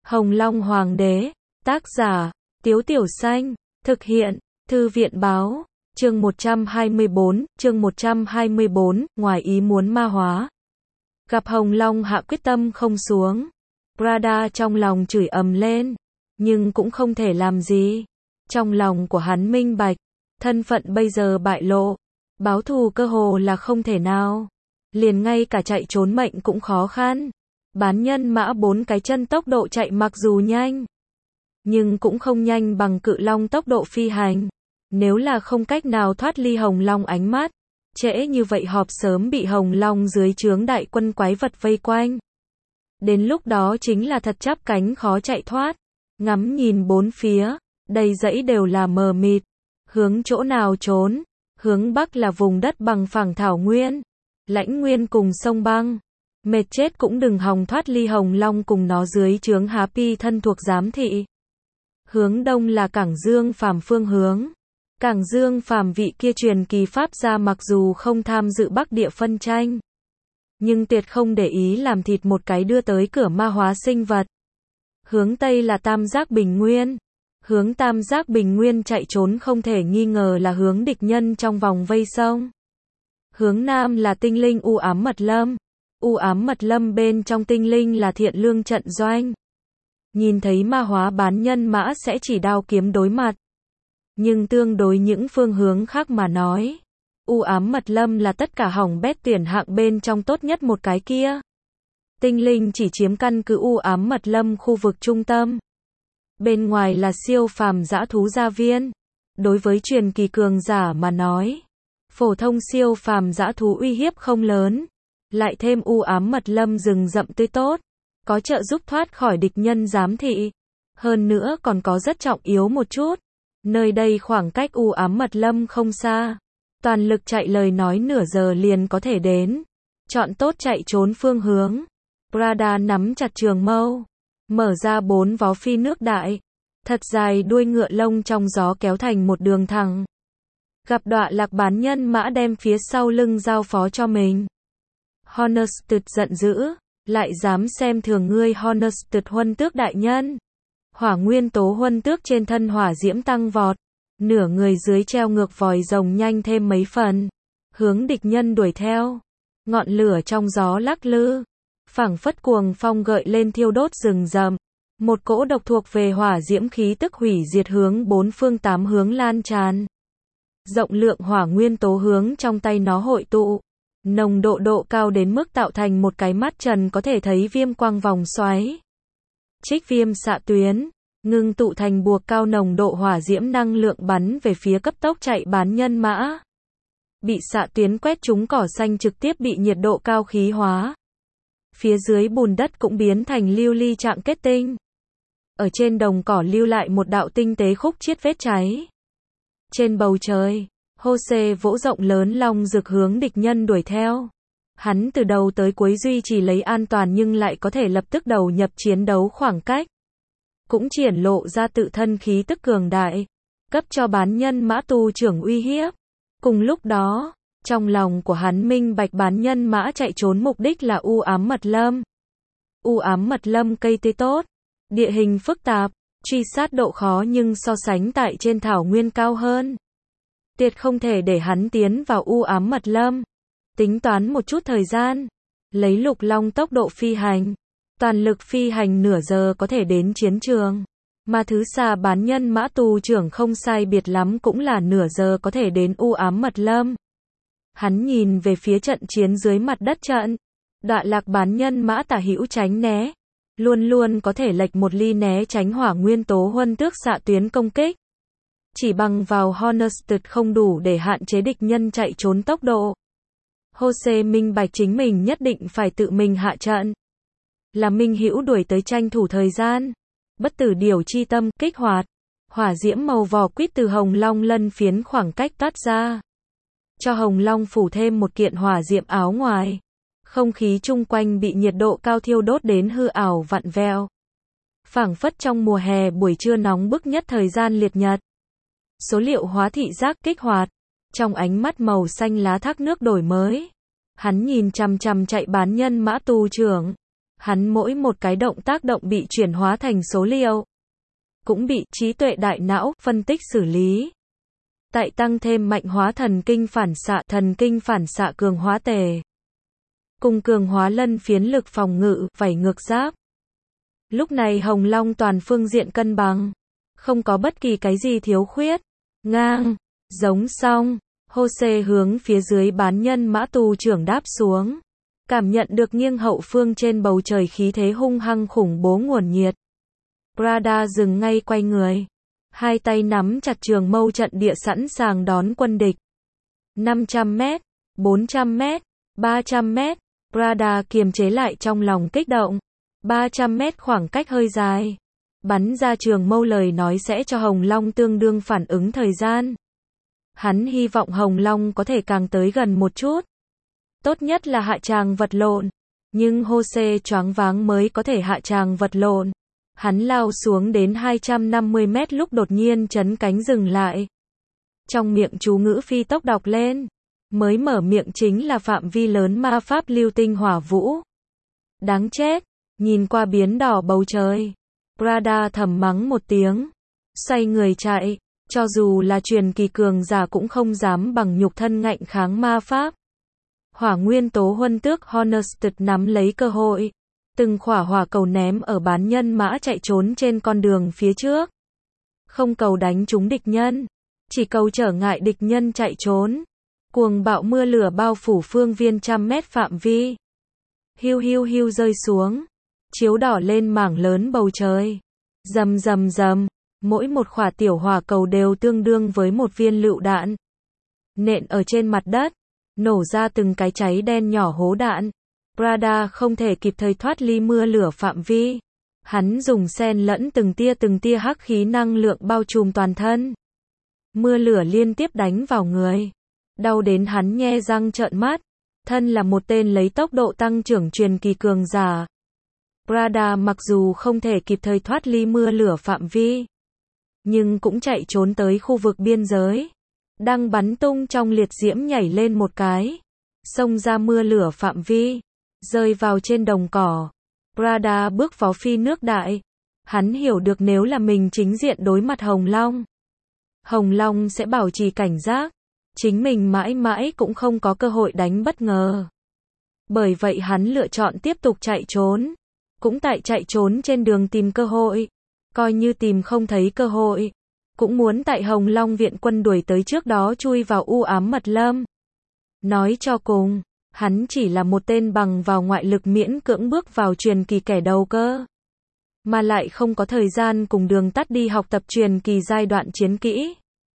Hồng Long Hoàng đế, tác giả, Tiếu Tiểu Xanh, thực hiện, Thư viện báo, chương 124, ngoài ý muốn ma hóa. Gặp Hồng Long hạ quyết tâm không xuống. Prada trong lòng chửi ầm lên, nhưng cũng không thể làm gì. Trong lòng của hắn minh bạch, thân phận bây giờ bại lộ, báo thù cơ hồ là không thể nào. Liền ngay cả chạy trốn mệnh cũng khó khăn. Bán nhân mã 4 cái chân tốc độ chạy mặc dù nhanh, nhưng cũng không nhanh bằng cự long tốc độ phi hành. Nếu là không cách nào thoát ly Hồng Long ánh mắt, trễ như vậy họp sớm bị Hồng Long dưới trướng đại quân quái vật vây quanh. Đến lúc đó chính là thật chắp cánh khó chạy thoát. Ngắm nhìn bốn phía, đầy dãy đều là mờ mịt. Hướng chỗ nào trốn? Hướng bắc là vùng đất bằng phẳng thảo nguyên, lãnh nguyên cùng sông băng. Mệt chết cũng đừng hòng thoát ly Hồng Long cùng nó dưới trướng Happy thân thuộc giám thị. Hướng đông là Cảng Dương Phàm phương hướng. Cảng Dương Phàm vị kia truyền kỳ pháp gia mặc dù không tham dự Bắc địa phân tranh, nhưng tuyệt không để ý làm thịt một cái đưa tới cửa ma hóa sinh vật. Hướng tây là Tam Giác Bình Nguyên. Hướng Tam Giác Bình Nguyên chạy trốn không thể nghi ngờ là hướng địch nhân trong vòng vây sông. Hướng nam là Tinh Linh U Ám Mật Lâm. U Ám Mật Lâm bên trong Tinh Linh là Thiện Lương trận doanh. Nhìn thấy ma hóa bán nhân mã sẽ chỉ đao kiếm đối mặt. Nhưng tương đối những phương hướng khác mà nói, U Ám Mật Lâm là tất cả hỏng bét tuyển hạng bên trong tốt nhất một cái kia. Tinh Linh chỉ chiếm căn cứ U Ám Mật Lâm khu vực trung tâm. Bên ngoài là siêu phàm dã thú gia viên. Đối với truyền kỳ cường giả mà nói, phổ thông siêu phàm dã thú uy hiếp không lớn. Lại thêm U Ám Mật Lâm rừng rậm tươi tốt, có trợ giúp thoát khỏi địch nhân giám thị. Hơn nữa còn có rất trọng yếu một chút. Nơi đây khoảng cách U Ám Mật Lâm không xa. Toàn lực chạy lời nói nửa giờ liền có thể đến. Chọn tốt chạy trốn phương hướng. Prada nắm chặt trường mâu, mở ra 4 vó phi nước đại. Thật dài đuôi ngựa lông trong gió kéo thành một đường thẳng. Gặp đọa lạc bán nhân mã đem phía sau lưng giao phó cho mình. Honestus giận dữ, lại dám xem thường ngươi Honestus huân tước đại nhân. Hỏa nguyên tố huân tước trên thân hỏa diễm tăng vọt, nửa người dưới treo ngược vòi rồng nhanh thêm mấy phần, hướng địch nhân đuổi theo. Ngọn lửa trong gió lắc lư, phảng phất cuồng phong gợi lên thiêu đốt rừng rậm. Một cỗ độc thuộc về hỏa diễm khí tức hủy diệt hướng 4 phương 8 hướng lan tràn. Rộng lượng hỏa nguyên tố hướng trong tay nó hội tụ. Nồng độ cao đến mức tạo thành một cái mắt trần có thể thấy viêm quang vòng xoáy. Trích viêm xạ tuyến, ngưng tụ thành buộc cao nồng độ hỏa diễm năng lượng bắn về phía cấp tốc chạy bán nhân mã. Bị xạ tuyến quét trúng cỏ xanh trực tiếp bị nhiệt độ cao khí hóa. Phía dưới bùn đất cũng biến thành lưu ly trạng kết tinh. Ở trên đồng cỏ lưu lại một đạo tinh tế khúc chiết vết cháy. Trên bầu trời, Jose vỗ rộng lớn long rực hướng địch nhân đuổi theo. Hắn từ đầu tới cuối duy trì lấy an toàn nhưng lại có thể lập tức đầu nhập chiến đấu khoảng cách. Cũng triển lộ ra tự thân khí tức cường đại, cấp cho bán nhân mã tu trưởng uy hiếp. Cùng lúc đó, trong lòng của hắn minh bạch bán nhân mã chạy trốn mục đích là U Ám Mật Lâm. U Ám Mật Lâm cây tươi tốt, địa hình phức tạp, truy sát độ khó nhưng so sánh tại trên thảo nguyên cao hơn. Tuyệt không thể để hắn tiến vào U Ám Mật Lâm. Tính toán một chút thời gian, lấy Lục Long tốc độ phi hành, toàn lực phi hành nửa giờ có thể đến chiến trường. Mà thứ xà bán nhân mã tù trưởng không sai biệt lắm cũng là nửa giờ có thể đến U Ám Mật Lâm. Hắn nhìn về phía trận chiến dưới mặt đất trận. Đọa lạc bán nhân mã tả hữu tránh né, luôn luôn có thể lệch một ly né tránh hỏa nguyên tố huân tước xạ tuyến công kích. Chỉ bằng vào Honestus không đủ để hạn chế địch nhân chạy trốn tốc độ. Jose minh bạch chính mình nhất định phải tự mình hạ trận. Là minh hữu đuổi tới tranh thủ thời gian. Bất tử điều chi tâm kích hoạt. Hỏa diễm màu vỏ quýt từ Hồng Long lân phiến khoảng cách toát ra. Cho Hồng Long phủ thêm một kiện hỏa diệm áo ngoài. Không khí chung quanh bị nhiệt độ cao thiêu đốt đến hư ảo vặn vẹo. Phảng phất trong mùa hè buổi trưa nóng bức nhất thời gian liệt nhật. Số liệu hóa thị giác kích hoạt. Trong ánh mắt màu xanh lá thác nước đổi mới. Hắn nhìn chằm chằm chạy bán nhân mã tù trưởng. Hắn mỗi một cái động tác động bị chuyển hóa thành số liệu, cũng bị trí tuệ đại não phân tích xử lý. Tại tăng thêm mạnh hóa thần kinh phản xạ cường hóa tề, cùng cường hóa lân phiến lực phòng ngự, vảy ngược giáp. Lúc này Hồng Long toàn phương diện cân bằng, không có bất kỳ cái gì thiếu khuyết. Ngang, giống xong, Jose hướng phía dưới bán nhân mã tù trưởng đáp xuống. Cảm nhận được nghiêng hậu phương trên bầu trời khí thế hung hăng khủng bố nguồn nhiệt. Prada dừng ngay quay người. Hai tay nắm chặt trường mâu trận địa sẵn sàng đón quân địch. 500 mét, 400 mét, 300 mét. Prada kiềm chế lại trong lòng kích động. 300 mét khoảng cách hơi dài. Bắn ra trường mâu lời nói sẽ cho Hồng Long tương đương phản ứng thời gian. Hắn hy vọng Hồng Long có thể càng tới gần một chút. Tốt nhất là hạ tràng vật lộn. Nhưng Jose choáng váng mới có thể hạ tràng vật lộn. Hắn lao xuống đến 250 mét lúc đột nhiên chấn cánh dừng lại. Trong miệng chú ngữ phi tốc đọc lên. Mới mở miệng chính là phạm vi lớn ma pháp lưu tinh hỏa vũ. Đáng chết. Nhìn qua biến đỏ bầu trời. Prada thầm mắng một tiếng. Xoay người chạy. Cho dù là truyền kỳ cường giả cũng không dám bằng nhục thân ngạnh kháng ma pháp. Hỏa nguyên tố huân tước Honested nắm lấy cơ hội. Từng khỏa hỏa cầu ném ở bán nhân mã chạy trốn trên con đường phía trước. Không cầu đánh trúng địch nhân. Chỉ cầu trở ngại địch nhân chạy trốn. Cuồng bạo mưa lửa bao phủ phương viên trăm mét phạm vi. Hiu hiu hiu rơi xuống. Chiếu đỏ lên mảng lớn bầu trời. Rầm rầm rầm. Mỗi một khỏa tiểu hỏa cầu đều tương đương với một viên lựu đạn. Nện ở trên mặt đất. Nổ ra từng cái cháy đen nhỏ hố đạn. Prada không thể kịp thời thoát ly mưa lửa phạm vi. Hắn dùng xen lẫn từng tia hắc khí năng lượng bao trùm toàn thân. Mưa lửa liên tiếp đánh vào người. Đau đến hắn nhe răng trợn mắt. Thân là một tên lấy tốc độ tăng trưởng truyền kỳ cường giả. Prada mặc dù không thể kịp thời thoát ly mưa lửa phạm vi, nhưng cũng chạy trốn tới khu vực biên giới. Đang bắn tung trong liệt diễm nhảy lên một cái. Xông ra mưa lửa phạm vi. Rơi vào trên đồng cỏ. Prada bước vào phi nước đại. Hắn hiểu được nếu là mình chính diện đối mặt Hồng Long, Hồng Long sẽ bảo trì cảnh giác. Chính mình mãi mãi cũng không có cơ hội đánh bất ngờ. Bởi vậy hắn lựa chọn tiếp tục chạy trốn. Cũng tại chạy trốn trên đường tìm cơ hội. Coi như tìm không thấy cơ hội. Cũng muốn tại Hồng Long viện quân đuổi tới trước đó chui vào u ám mật lâm. Nói cho cùng, hắn chỉ là một tên bằng vào ngoại lực miễn cưỡng bước vào truyền kỳ kẻ đầu cơ. Mà lại không có thời gian cùng đường tắt đi học tập truyền kỳ giai đoạn chiến kỹ.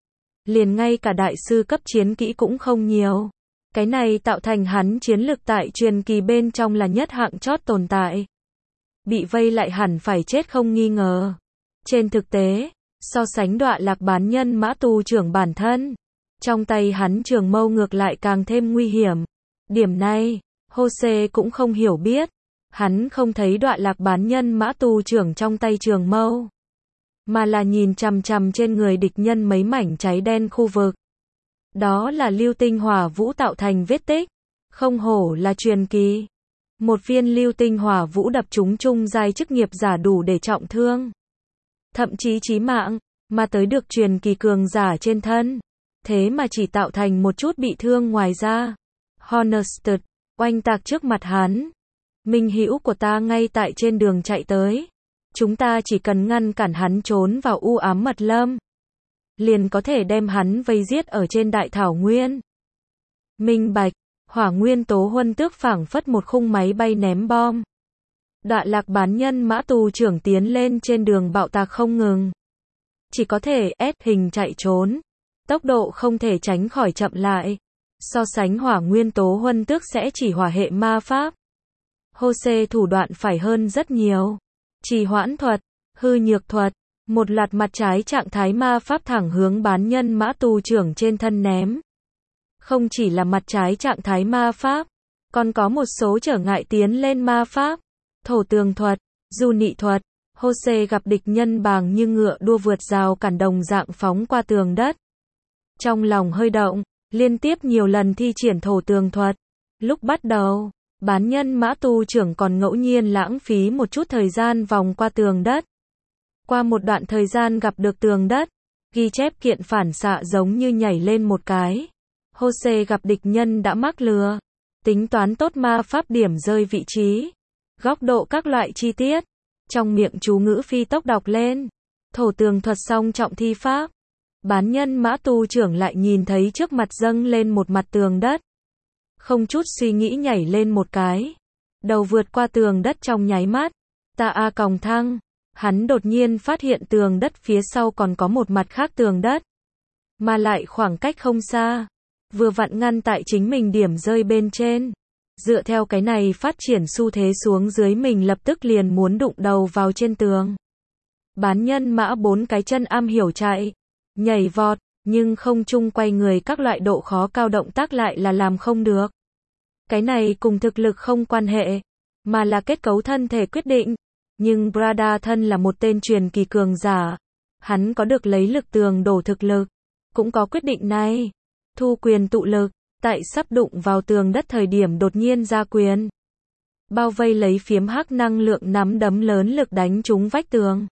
Liền ngay cả đại sư cấp chiến kỹ cũng không nhiều. Cái này tạo thành hắn chiến lực tại truyền kỳ bên trong là nhất hạng chót tồn tại. Bị vây lại hẳn phải chết không nghi ngờ. Trên thực tế, so sánh đọa lạc bán nhân mã tù trưởng bản thân, trong tay hắn trường mâu ngược lại càng thêm nguy hiểm. Điểm này, Jose cũng không hiểu biết. Hắn không thấy đọa lạc bán nhân mã tù trưởng trong tay trường mâu, mà là nhìn chằm chằm trên người địch nhân mấy mảnh cháy đen khu vực. Đó là lưu tinh hỏa vũ tạo thành vết tích. Không hổ là truyền kỳ. Một viên lưu tinh hỏa vũ đập trúng trung giai chức nghiệp giả đủ để trọng thương. Thậm chí chí mạng, mà tới được truyền kỳ cường giả trên thân. Thế mà chỉ tạo thành một chút bị thương ngoài ra. Honested, oanh tạc trước mặt hắn. Minh hữu của ta ngay tại trên đường chạy tới. Chúng ta chỉ cần ngăn cản hắn trốn vào u ám mật lâm, liền có thể đem hắn vây giết ở trên đại thảo nguyên. Minh bạch, hỏa nguyên tố huân tước phảng phất một khung máy bay ném bom. Đọa lạc bán nhân mã tù trưởng tiến lên trên đường bạo tạc không ngừng. Chỉ có thể ép hình chạy trốn. Tốc độ không thể tránh khỏi chậm lại. So sánh hỏa nguyên tố huân tước sẽ chỉ hỏa hệ ma pháp. Jose thủ đoạn phải hơn rất nhiều. Trì hoãn thuật, hư nhược thuật, một loạt mặt trái trạng thái ma pháp thẳng hướng bán nhân mã tù trưởng trên thân ném. Không chỉ là mặt trái trạng thái ma pháp, còn có một số trở ngại tiến lên ma pháp. Thổ tường thuật, du nị thuật. Jose gặp địch nhân bàng như ngựa đua vượt rào cản đồng dạng phóng qua tường đất. Trong lòng hơi động, liên tiếp nhiều lần thi triển thổ tường thuật. Lúc bắt đầu, Bán nhân mã tu trưởng còn ngẫu nhiên lãng phí một chút thời gian vòng qua tường đất. Qua một đoạn thời gian gặp được tường đất, ghi chép kiện phản xạ giống như nhảy lên một cái. Jose gặp địch nhân đã mắc lừa. Tính toán tốt ma pháp điểm rơi vị trí, góc độ các loại chi tiết. Trong miệng chú ngữ phi tốc đọc lên. Thổ tường thuật xong trọng thi pháp. Bán nhân mã tu trưởng lại nhìn thấy trước mặt dâng lên một mặt tường đất. Không chút suy nghĩ nhảy lên một cái. Đầu vượt qua tường đất trong nháy mắt. Ta a còng thăng. Hắn đột nhiên phát hiện tường đất phía sau còn có một mặt khác tường đất. Mà lại khoảng cách không xa. Vừa vặn ngăn tại chính mình điểm rơi bên trên. Dựa theo cái này phát triển xu thế xuống dưới mình lập tức liền muốn đụng đầu vào trên tường. Bán nhân mã 4 cái chân am hiểu chạy, nhảy vọt, nhưng không chung quay người các loại độ khó cao động tác lại là làm không được. Cái này cùng thực lực không quan hệ, mà là kết cấu thân thể quyết định. Nhưng Brada thân là một tên truyền kỳ cường giả. Hắn có được lấy lực tường đổ thực lực. Cũng có quyết định này. Thu quyền tụ lực, tại sắp đụng vào tường đất thời điểm đột nhiên ra quyền. Bao vây lấy phiếm hắc năng lượng nắm đấm lớn lực đánh trúng vách tường.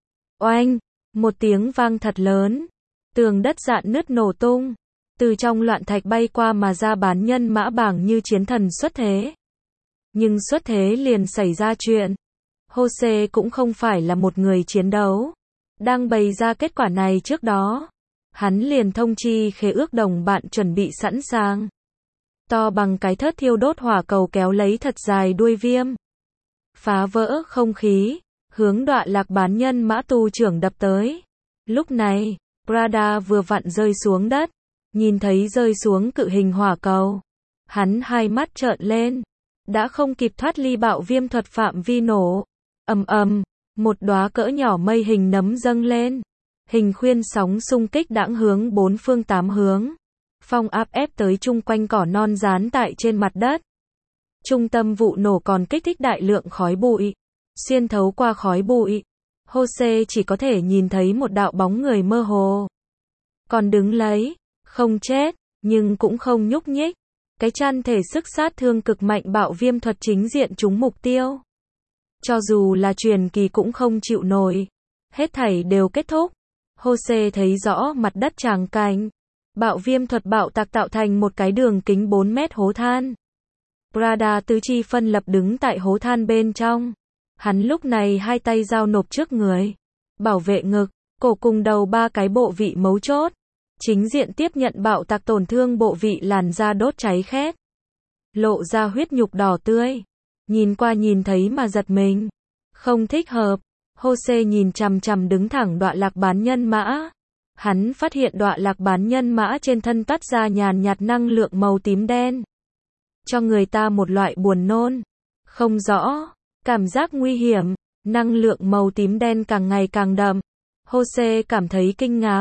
Oanh! Một tiếng vang thật lớn. Tường đất rạn nứt nổ tung. Từ trong loạn thạch bay qua mà ra bán nhân mã bảng như chiến thần xuất thế. Nhưng xuất thế liền xảy ra chuyện. Jose cũng không phải là một người chiến đấu. Đang bày ra kết quả này trước đó. Hắn liền thông chi khế ước đồng bạn chuẩn bị sẵn sàng. To bằng cái thớt thiêu đốt hỏa cầu kéo lấy thật dài đuôi viêm. Phá vỡ không khí, hướng đọa lạc bán nhân mã tu trưởng đập tới. Lúc này, Brada vừa vặn rơi xuống đất. Nhìn thấy rơi xuống cự hình hỏa cầu. Hắn hai mắt trợn lên. Đã không kịp thoát ly bạo viêm thuật phạm vi nổ. Ầm ầm, một đóa cỡ nhỏ mây hình nấm dâng lên. Hình khuyên sóng xung kích đãng hướng bốn phương tám hướng. Phong áp ép tới chung quanh cỏ non dán tại trên mặt đất. Trung tâm vụ nổ còn kích thích đại lượng khói bụi. Xuyên thấu qua khói bụi, Jose chỉ có thể nhìn thấy một đạo bóng người mơ hồ. Còn đứng lấy, không chết, nhưng cũng không nhúc nhích. Cái chăn thể sức sát thương cực mạnh bạo viêm thuật chính diện trúng mục tiêu. Cho dù là truyền kỳ cũng không chịu nổi. Hết thảy đều kết thúc. Jose thấy rõ mặt đất tràng cảnh. Bạo viêm thuật bạo tạc tạo thành một cái đường kính 4 mét hố than. Brada tứ chi phân lập đứng tại hố than bên trong. Hắn lúc này hai tay giao nộp trước người. Bảo vệ ngực, cổ cùng đầu ba cái bộ vị mấu chốt. Chính diện tiếp nhận bạo tạc tổn thương bộ vị làn da đốt cháy khét. Lộ ra huyết nhục đỏ tươi. Nhìn qua nhìn thấy mà giật mình. Không thích hợp. Jose nhìn chằm chằm đứng thẳng đọa lạc bán nhân mã. Hắn phát hiện đọa lạc bán nhân mã trên thân toát ra nhàn nhạt năng lượng màu tím đen. Cho người ta một loại buồn nôn. Không rõ. Cảm giác nguy hiểm. Năng lượng màu tím đen càng ngày càng đậm. Jose cảm thấy kinh ngạc.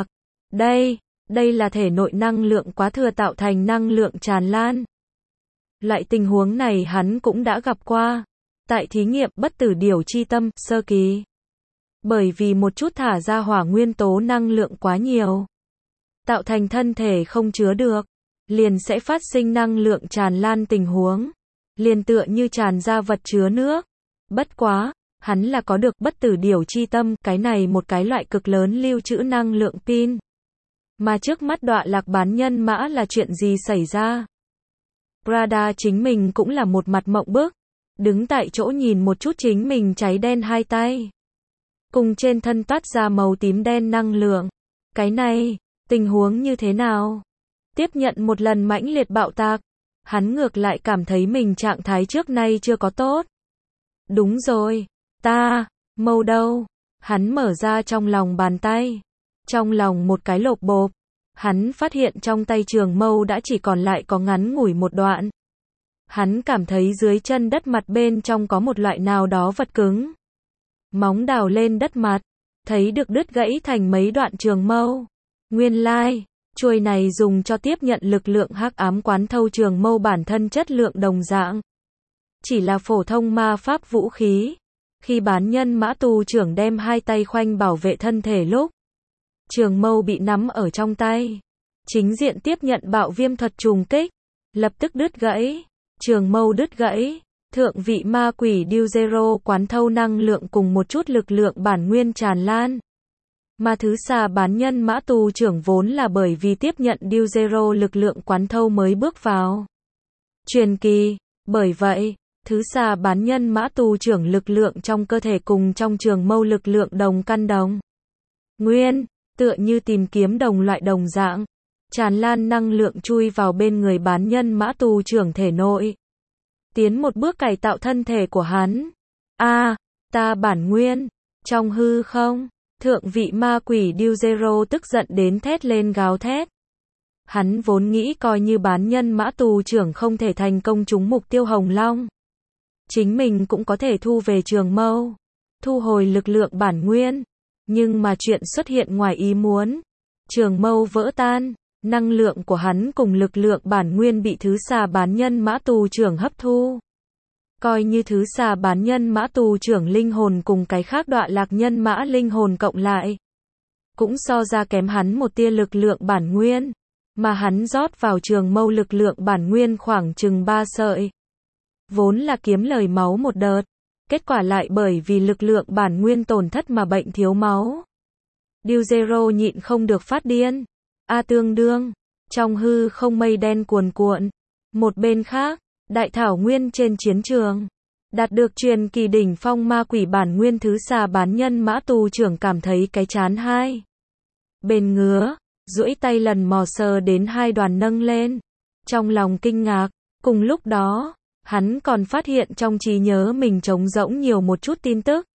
Đây là thể nội năng lượng quá thừa tạo thành năng lượng tràn lan. Loại tình huống này hắn cũng đã gặp qua. Tại thí nghiệm bất tử điểu chi tâm, sơ kỳ. Bởi vì một chút thả ra hỏa nguyên tố năng lượng quá nhiều. Tạo thành thân thể không chứa được. Liền sẽ phát sinh năng lượng tràn lan tình huống. Liền tựa như tràn ra vật chứa nước. Bất quá, hắn là có được bất tử điểu chi tâm, cái này một cái loại cực lớn lưu trữ năng lượng pin. Mà trước mắt đọa lạc bán nhân mã là chuyện gì xảy ra? Brada chính mình cũng là một mặt mộng bức. Đứng tại chỗ nhìn một chút chính mình cháy đen hai tay. Cùng trên thân toát ra màu tím đen năng lượng. Cái này, tình huống như thế nào? Tiếp nhận một lần mãnh liệt bạo tạc. Hắn ngược lại cảm thấy mình trạng thái trước nay chưa có tốt. Đúng rồi, mâu đâu? Hắn mở ra trong lòng bàn tay. Trong lòng một cái lộp bộp. Hắn phát hiện trong tay trường mâu đã chỉ còn lại có ngắn ngủi một đoạn. Hắn cảm thấy dưới chân đất mặt bên trong có một loại nào đó vật cứng. Móng đào lên đất mặt. Thấy được đứt gãy thành mấy đoạn trường mâu. Nguyên lai, chuôi này dùng cho tiếp nhận lực lượng hắc ám quán thâu trường mâu bản thân chất lượng đồng dạng. Chỉ là phổ thông ma pháp vũ khí. Khi bán nhân mã tu trưởng đem hai tay khoanh bảo vệ thân thể lúc. Trường mâu bị nắm ở trong tay. Chính diện tiếp nhận bạo viêm thuật trùng kích. Lập tức đứt gãy. Trường mâu đứt gãy. Thượng vị ma quỷ Điêu Zero quán thâu năng lượng cùng một chút lực lượng bản nguyên tràn lan. Mà thứ xà bán nhân mã tù trưởng vốn là bởi vì tiếp nhận Điêu Zero lực lượng quán thâu mới bước vào truyền kỳ. Bởi vậy, thứ xà bán nhân mã tù trưởng lực lượng trong cơ thể cùng trong trường mâu lực lượng đồng căn đồng nguyên, tựa như tìm kiếm đồng loại đồng dạng, tràn lan năng lượng chui vào bên người bán nhân mã tù trưởng thể nội. Tiến một bước cải tạo thân thể của hắn. Ta bản nguyên. Trong hư không, thượng vị ma quỷ Điêu Zero tức giận đến thét lên gào thét. Hắn vốn nghĩ coi như bán nhân mã tù trưởng không thể thành công trúng mục tiêu Hồng Long, chính mình cũng có thể thu về trường mâu, thu hồi lực lượng bản nguyên. Nhưng mà chuyện xuất hiện ngoài ý muốn. Trường mâu vỡ tan, năng lượng của hắn cùng lực lượng bản nguyên bị thứ xà bán nhân mã tù trưởng hấp thu. Coi như thứ xà bán nhân mã tù trưởng linh hồn cùng cái khác đọa lạc nhân mã linh hồn cộng lại, cũng so ra kém hắn một tia lực lượng bản nguyên. Mà hắn rót vào trường mâu lực lượng bản nguyên khoảng chừng 3 sợi. Vốn là kiếm lời máu một đợt. Kết quả lại bởi vì lực lượng bản nguyên tổn thất mà bệnh thiếu máu. Điêu Zero nhịn không được phát điên. Tương đương. Trong hư không mây đen cuồn cuộn. Một bên khác, đại thảo nguyên trên chiến trường. Đạt được truyền kỳ đỉnh phong ma quỷ bản nguyên thứ xà bán nhân mã tù trưởng cảm thấy cái chán hai bên ngứa. Duỗi tay lần mò sờ đến hai đoàn nâng lên. Trong lòng kinh ngạc. Cùng lúc đó, hắn còn phát hiện trong trí nhớ mình trống rỗng nhiều một chút tin tức.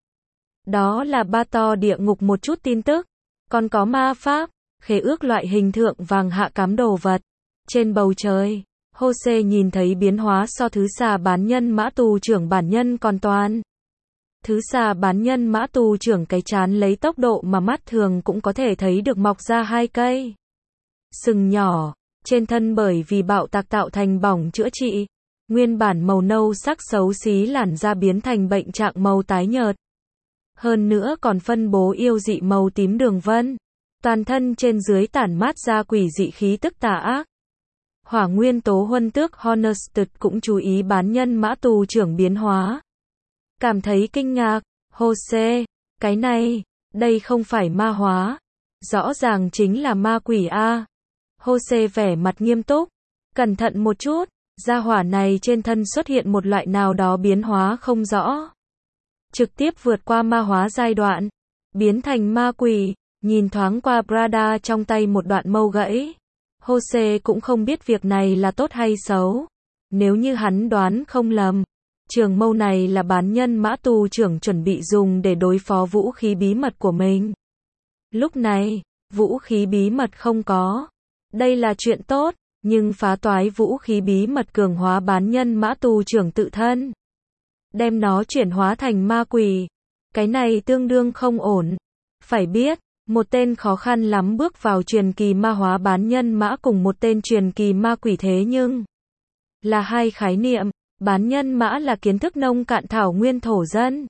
Đó là ba to địa ngục một chút tin tức. Còn có ma pháp, khế ước loại hình thượng vàng hạ cám đồ vật. Trên bầu trời, Jose nhìn thấy biến hóa so thứ xà bán nhân mã tù trưởng bản nhân còn toàn. Thứ xà bán nhân mã tù trưởng cái chán lấy tốc độ mà mắt thường cũng có thể thấy được mọc ra 2 cây sừng nhỏ. Trên thân bởi vì bạo tạc tạo thành bỏng chữa trị. Nguyên bản màu nâu sắc xấu xí làn da biến thành bệnh trạng màu tái nhợt. Hơn nữa còn phân bố yêu dị màu tím đường vân. Toàn thân trên dưới tản mát ra quỷ dị khí tức tà ác. Hỏa nguyên tố huân tước Honested cũng chú ý bán nhân mã tù trưởng biến hóa. Cảm thấy kinh ngạc. Jose, cái này, đây không phải ma hóa. Rõ ràng chính là ma quỷ a. Jose vẻ mặt nghiêm túc. Cẩn thận một chút. Gia hỏa này trên thân xuất hiện một loại nào đó biến hóa không rõ. Trực tiếp vượt qua ma hóa giai đoạn. Biến thành ma quỷ. Nhìn thoáng qua Prada trong tay một đoạn mâu gãy. Jose cũng không biết việc này là tốt hay xấu. Nếu như hắn đoán không lầm, trường mâu này là bán nhân mã tù trưởng chuẩn bị dùng để đối phó vũ khí bí mật của mình. Lúc này, vũ khí bí mật không có. Đây là chuyện tốt, nhưng phá toái vũ khí bí mật cường hóa bán nhân mã tù trưởng tự thân. Đem nó chuyển hóa thành ma quỷ. Cái này tương đương không ổn. Phải biết, một tên khó khăn lắm bước vào truyền kỳ ma hóa bán nhân mã cùng một tên truyền kỳ ma quỷ thế nhưng là hai khái niệm. Bán nhân mã là kiến thức nông cạn thảo nguyên thổ dân.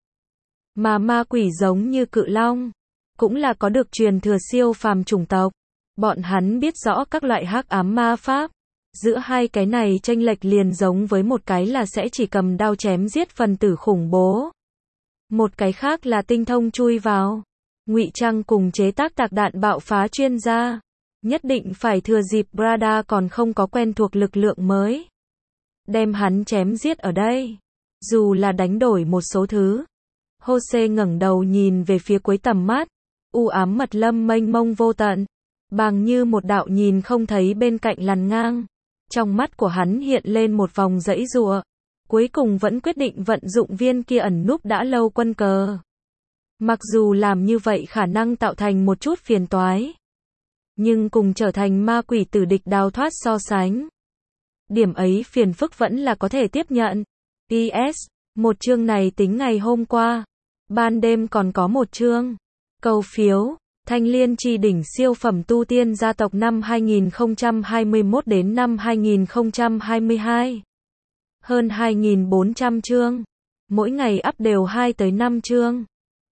Mà ma quỷ giống như cự long, cũng là có được truyền thừa siêu phàm chủng tộc. Bọn hắn biết rõ các loại hắc ám ma pháp. Giữa hai cái này chênh lệch liền giống với một cái là sẽ chỉ cầm đao chém giết phần tử khủng bố. Một cái khác là tinh thông chui vào, ngụy trang cùng chế tác tạc đạn bạo phá chuyên gia. Nhất định phải thừa dịp Prada còn không có quen thuộc lực lượng mới. Đem hắn chém giết ở đây. Dù là đánh đổi một số thứ. Jose ngẩng đầu nhìn về phía cuối tầm mắt. U ám mật lâm mênh mông vô tận. Bằng như một đạo nhìn không thấy bên cạnh lằn ngang. Trong mắt của hắn hiện lên một vòng giãy giụa. Cuối cùng vẫn quyết định vận dụng viên kia ẩn núp đã lâu quân cờ. Mặc dù làm như vậy khả năng tạo thành một chút phiền toái. Nhưng cùng trở thành ma quỷ tử địch đào thoát so sánh. Điểm ấy phiền phức vẫn là có thể tiếp nhận. PS, một chương này tính ngày hôm qua. Ban đêm còn có một chương. Cầu phiếu, Thanh Liên Chi đỉnh siêu phẩm tu tiên gia tộc năm 2021 đến năm 2022. Hơn 2.400 chương. Mỗi ngày up đều 2 tới 5 chương.